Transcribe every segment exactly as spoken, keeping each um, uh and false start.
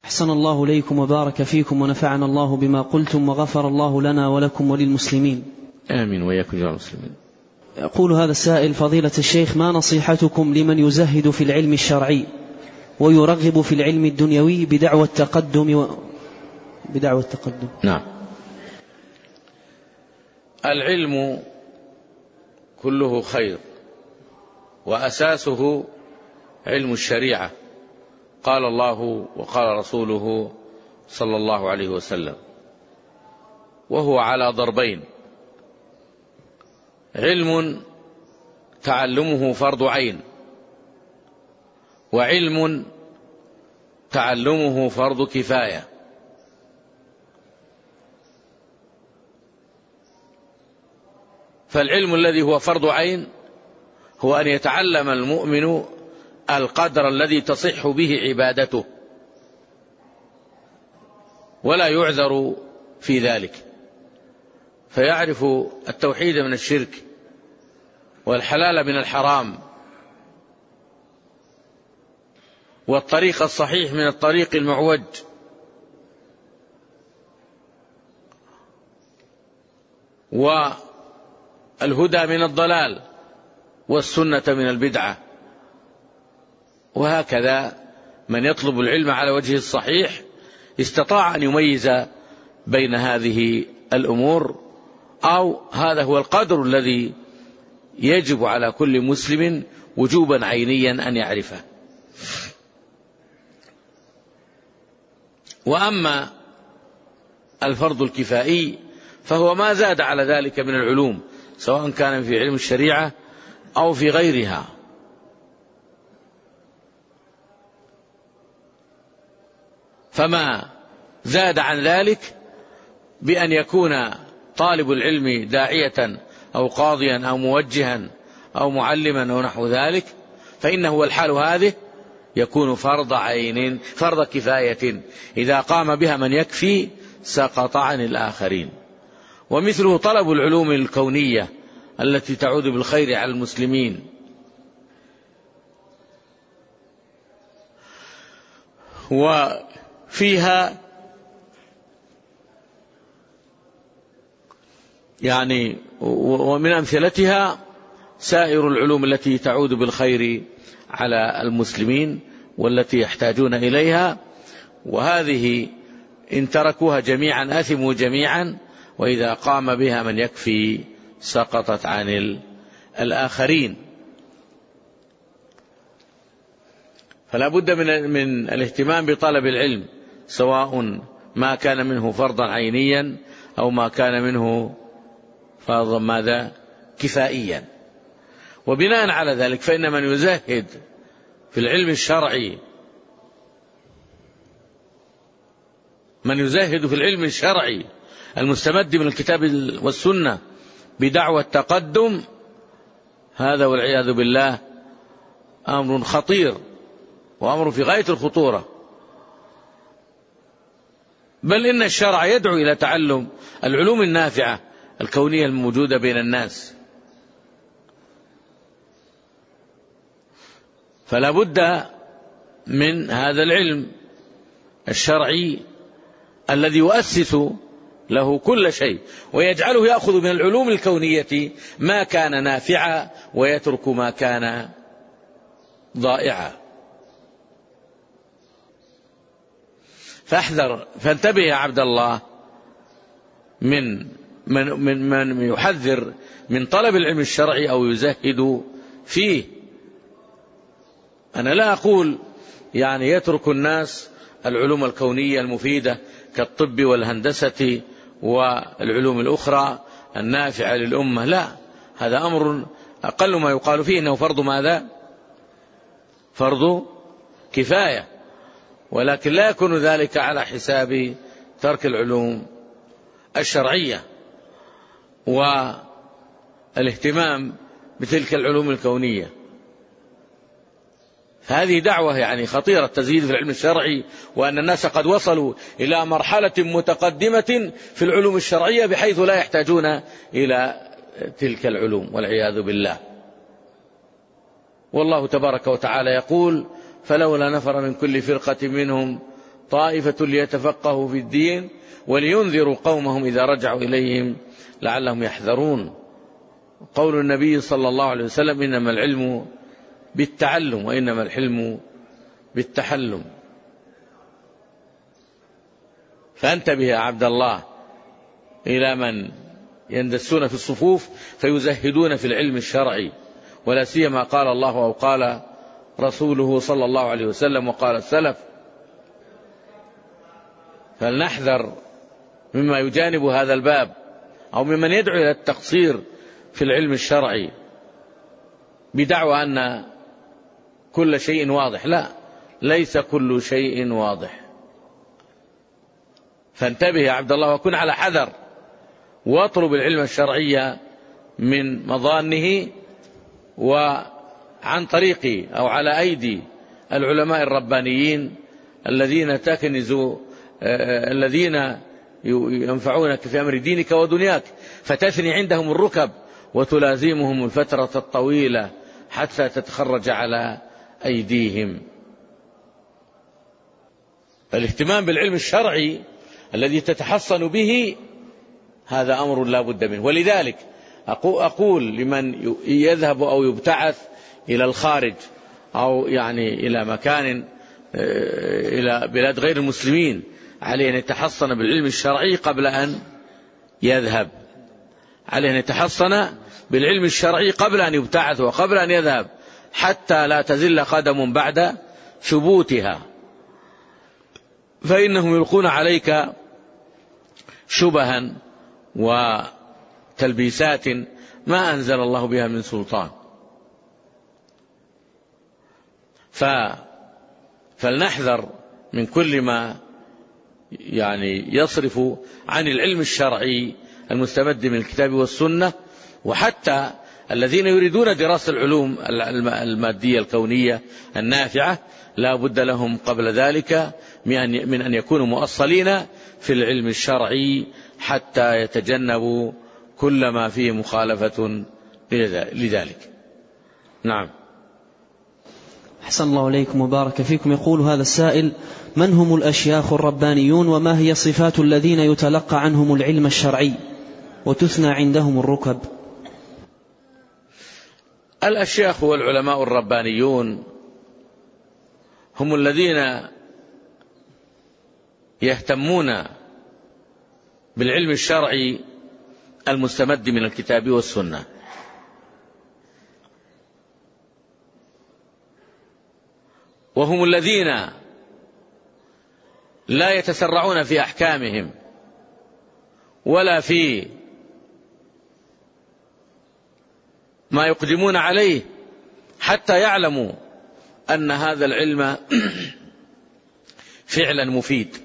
أحسن الله إليكم وبارك فيكم ونفعنا الله بما قلتم وغفر الله لنا ولكم وللمسلمين. آمين وإياكم جميعا المسلمين. يقول هذا السائل: فضيلة الشيخ، ما نصيحتكم لمن يزهد في العلم الشرعي ويرغب في العلم الدنيوي بدعوى التقدم و... بدعوى التقدم؟ نعم، العلم كله خير وأساسه علم الشريعة، قال الله وقال رسوله صلى الله عليه وسلم، وهو على ضربين: علم تعلمه فرض عين، وعلم تعلمه فرض كفاية. فالعلم الذي هو فرض عين هو أن يتعلم المؤمن القدر الذي تصح به عبادته ولا يعذر في ذلك، فيعرف التوحيد من الشرك والحلال من الحرام والطريق الصحيح من الطريق المعوج، والهدى من الضلال والسنة من البدعة. وهكذا من يطلب العلم على وجهه الصحيح استطاع أن يميز بين هذه الأمور، أو هذا هو القدر الذي يجب على كل مسلم وجوبا عينيا أن يعرفه. وأما الفرض الكفائي فهو ما زاد على ذلك من العلوم، سواء كان في علم الشريعة أو في غيرها. فما زاد عن ذلك بأن يكون طالب العلم داعية أو قاضيا أو موجها أو معلما أو نحو ذلك، فإنه والحال هذه يكون فرض عين فرض كفاية، إذا قام بها من يكفي سقط عن الآخرين. ومثله طلب العلوم الكونية التي تعود بالخير على المسلمين، وفيها يعني ومن أمثلتها سائر العلوم التي تعود بالخير على المسلمين والتي يحتاجون إليها، وهذه إن تركوها جميعا أثموا جميعا، وإذا قام بها من يكفي سقطت عن الآخرين. فلا بد من, من الاهتمام بطلب العلم، سواء ما كان منه فرضا عينيا أو ما كان منه فرضا ماذا كفائيا. وبناء على ذلك فإن من يزهد في العلم الشرعي من يزهد في العلم الشرعي المستمد من الكتاب والسنة بدعوى التقدم، هذا والعياذ بالله أمر خطير وأمر في غاية الخطورة. بل إن الشرع يدعو إلى تعلم العلوم النافعة الكونية الموجودة بين الناس، فلا بد من هذا العلم الشرعي الذي يؤسس له كل شيء، ويجعله يأخذ من العلوم الكونية ما كان نافعا ويترك ما كان ضائعا. فاحذر، فانتبه يا عبد الله من من من, من يحذر من طلب العلم الشرعي أو يزهد فيه. أنا لا أقول يعني يترك الناس العلوم الكونية المفيدة كالطب والهندسة والعلوم الأخرى النافعة للأمة، لا، هذا أمر أقل ما يقال فيه إنه فرض ماذا؟ فرض كفاية، ولكن لا يكون ذلك على حساب ترك العلوم الشرعية والاهتمام بتلك العلوم الكونية. هذه دعوة يعني خطيرة، تزيد في العلم الشرعي، وأن الناس قد وصلوا إلى مرحلة متقدمة في العلوم الشرعية بحيث لا يحتاجون إلى تلك العلوم والعياذ بالله. والله تبارك وتعالى يقول: فلولا نفر من كل فرقة منهم طائفة ليتفقهوا في الدين ولينذروا قومهم إذا رجعوا إليهم لعلهم يحذرون. قول النبي صلى الله عليه وسلم إنما العلم بالتعلم وإنما الحلم بالتحلم. فانتبه يا عبد الله إلى من يندسون في الصفوف فيزهدون في العلم الشرعي، ولا سيما قال الله أو قال رسوله صلى الله عليه وسلم وقال السلف. فلنحذر مما يجانب هذا الباب أو ممن يدعو إلى التقصير في العلم الشرعي بدعوى أن كل شيء واضح. لا، ليس كل شيء واضح. فانتبه يا عبد الله وكن على حذر، واطلب العلم الشرعي من مظانه وعن طريق أو على أيدي العلماء الربانيين الذين تكنز الذين ينفعونك في أمر دينك ودنياك، فتثني عندهم الركب وتلازمهم الفترة الطويلة حتى تتخرج على أيديهم. الاهتمام بالعلم الشرعي الذي تتحصن به هذا أمر لا بد منه. ولذلك أقول لمن يذهب أو يبتعث إلى الخارج أو يعني إلى مكان إلى بلاد غير المسلمين عليه أن يتحصن بالعلم الشرعي قبل أن يذهب، عليه أن يتحصن بالعلم الشرعي قبل أن يبتعث وقبل أن يذهب حتى لا تزل قدم بعد ثبوتها، فإنهم يلقون عليك شبها وتلبيسات ما أنزل الله بها من سلطان. فلنحذر من كل ما يعني يصرف عن العلم الشرعي المستمد من الكتاب والسنة، وحتى الذين يريدون دراسة العلوم المادية الكونية النافعة لا بد لهم قبل ذلك من أن يكونوا مؤصلين في العلم الشرعي حتى يتجنبوا كل ما فيه مخالفة لذلك. نعم. أحسن الله إليكم وبارك فيكم. يقول هذا السائل: من هم الأشياخ الربانيون وما هي صفات الذين يتلقى عنهم العلم الشرعي وتثنى عندهم الركب؟ الأشياخ والعلماء الربانيون هم الذين يهتمون بالعلم الشرعي المستمد من الكتاب والسنة، وهم الذين لا يتسرعون في أحكامهم ولا في ما يقدمون عليه حتى يعلموا أن هذا العلم فعلا مفيد،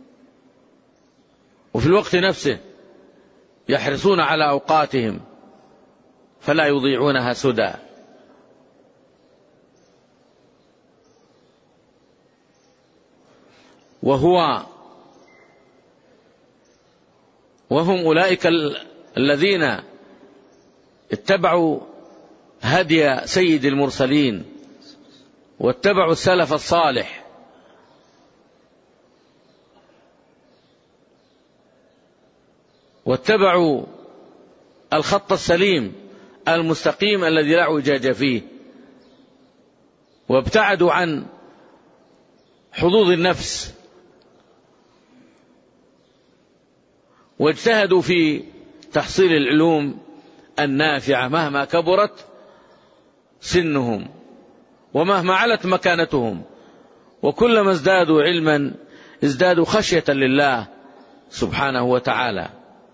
وفي الوقت نفسه يحرصون على أوقاتهم فلا يضيعونها سدى. وهو وهم أولئك الذين اتبعوا هدي سيد المرسلين واتبعوا السلف الصالح واتبعوا الخط السليم المستقيم الذي لا اعوجاج فيه، وابتعدوا عن حظوظ النفس، واجتهدوا في تحصيل العلوم النافعة مهما كبرت سنهم ومهما علت مكانتهم، وكلما ازدادوا علما ازدادوا خشية لله سبحانه وتعالى.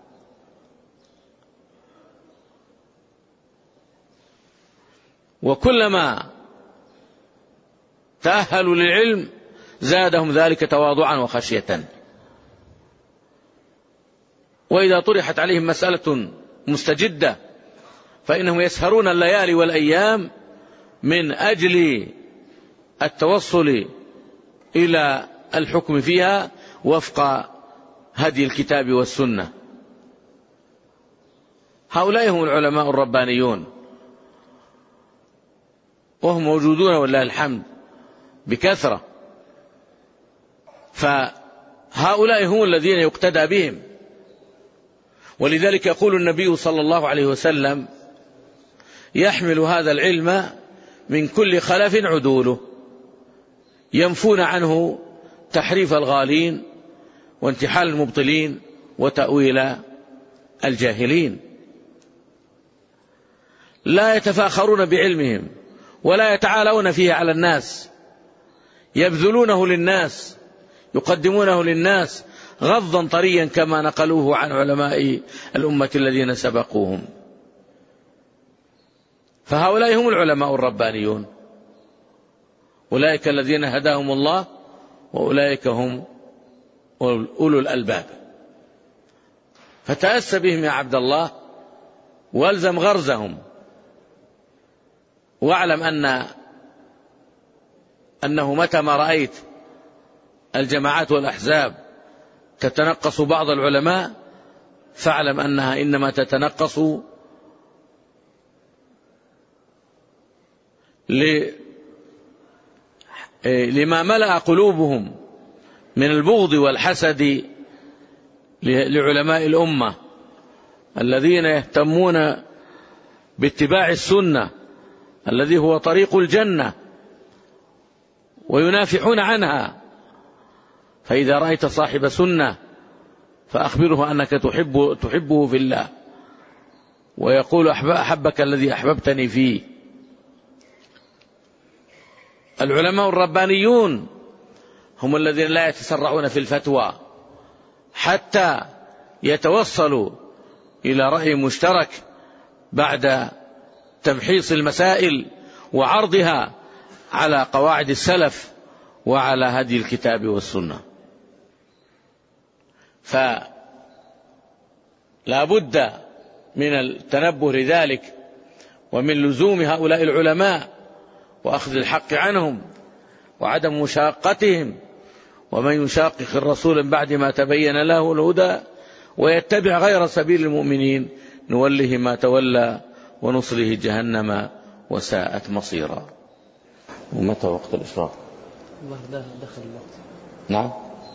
وكلما تأهلوا للعلم زادهم ذلك تواضعا وخشية. وإذا طرحت عليهم مسألة مستجدة فإنهم يسهرون الليالي والأيام من أجل التوصل إلى الحكم فيها وفق هدي الكتاب والسنة. هؤلاء هم العلماء الربانيون، وهم موجودون ولله الحمد بكثرة فهؤلاء هم الذين يقتدى بهم. ولذلك يقول النبي صلى الله عليه وسلم: يحمل هذا العلم من كل خلف عدوله، ينفون عنه تحريف الغالين وانتحال المبطلين وتأويل الجاهلين. لا يتفاخرون بعلمهم ولا يتعالون فيه على الناس، يبذلونه للناس، يقدمونه للناس غضا طريا كما نقلوه عن علماء الأمة الذين سبقوهم. فهؤلاء هم العلماء الربانيون، أولئك الذين هداهم الله وأولئك هم أولو الألباب. فتأس بهم يا عبد الله والزم غرزهم، واعلم أن أنه متى ما رأيت الجماعات والأحزاب تتنقص بعض العلماء فاعلم أنها إنما تتنقص لما ملأ قلوبهم من البغض والحسد لعلماء الأمة الذين يهتمون باتباع السنة الذي هو طريق الجنة وينافحون عنها. فإذا رأيت صاحب سنة فأخبره أنك تحب تحبه في الله، ويقول: أحبك الذي أحببتني فيه. العلماء الربانيون هم الذين لا يتسرعون في الفتوى حتى يتوصلوا إلى رأي مشترك بعد تمحيص المسائل وعرضها على قواعد السلف وعلى هدي الكتاب والسنة. فلا بد من التنبه لذلك ومن لزوم هؤلاء العلماء وأخذ الحق عنهم وعدم مشاقتهم. ومن يشاقق الرسول بعد ما تبين له الهدى ويتبع غير سبيل المؤمنين نوله ما تولى ونصله جهنم وساءت مصيرا. ومتى وقت الإفراط؟ دخل الوقت. نعم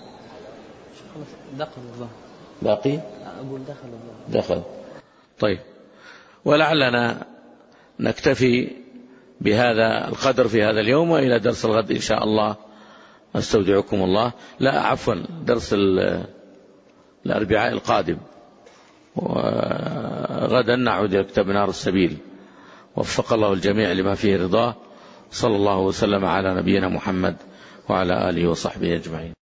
دخل الله. باقي؟ أقول دخل الله. دخل. طيب، ولعلنا نكتفي بهذا القدر في هذا اليوم، وإلى درس الغد إن شاء الله أستودعكم الله. لا عفوا، درس الأربعاء القادم، وغدا نعود إلى كتاب نار السبيل. وفق الله الجميع لما فيه رضاه. صلى الله وسلم على نبينا محمد وعلى آله وصحبه أجمعين.